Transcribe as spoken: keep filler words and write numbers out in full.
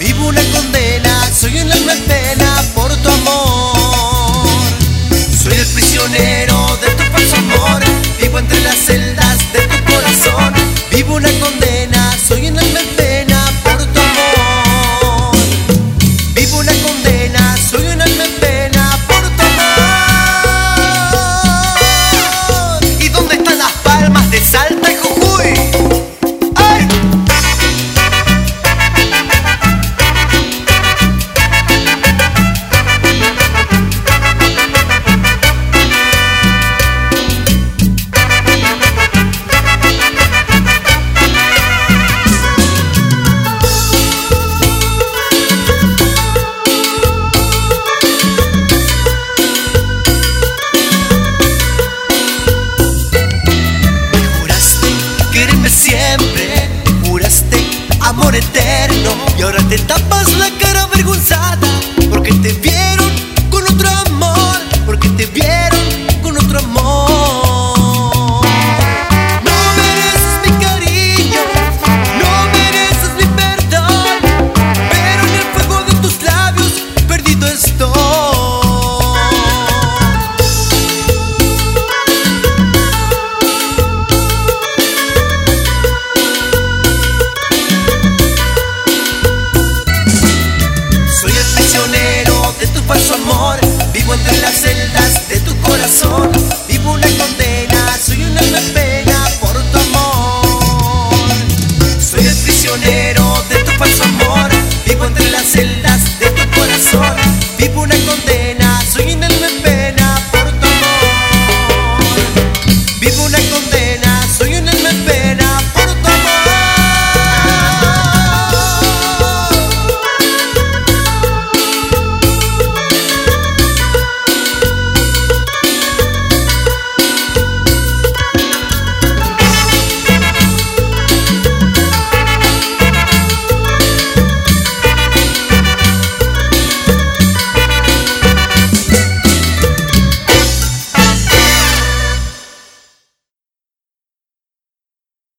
vivo una condena, soy un alma en pena por tu amor. Soy el prisionero de tu falso amor, vivo entre las celdas de tu corazón. Vivo una condena, soy un alma en pena por tu amor. Vivo una condena, soy un alma en pena por tu amor. ¿Y dónde están las palmas de Salta y Jujuy? ¡Ay! Siempre juraste amor eterno y ahora te tapas la cara avergonzada porque te vieron con otro amor, porque te vieron con otro amor. No mereces mi cariño, no mereces mi perdón, pero en el fuego de tus labios perdido estoy. Falso amor, vivo entre las celdas de tu corazón.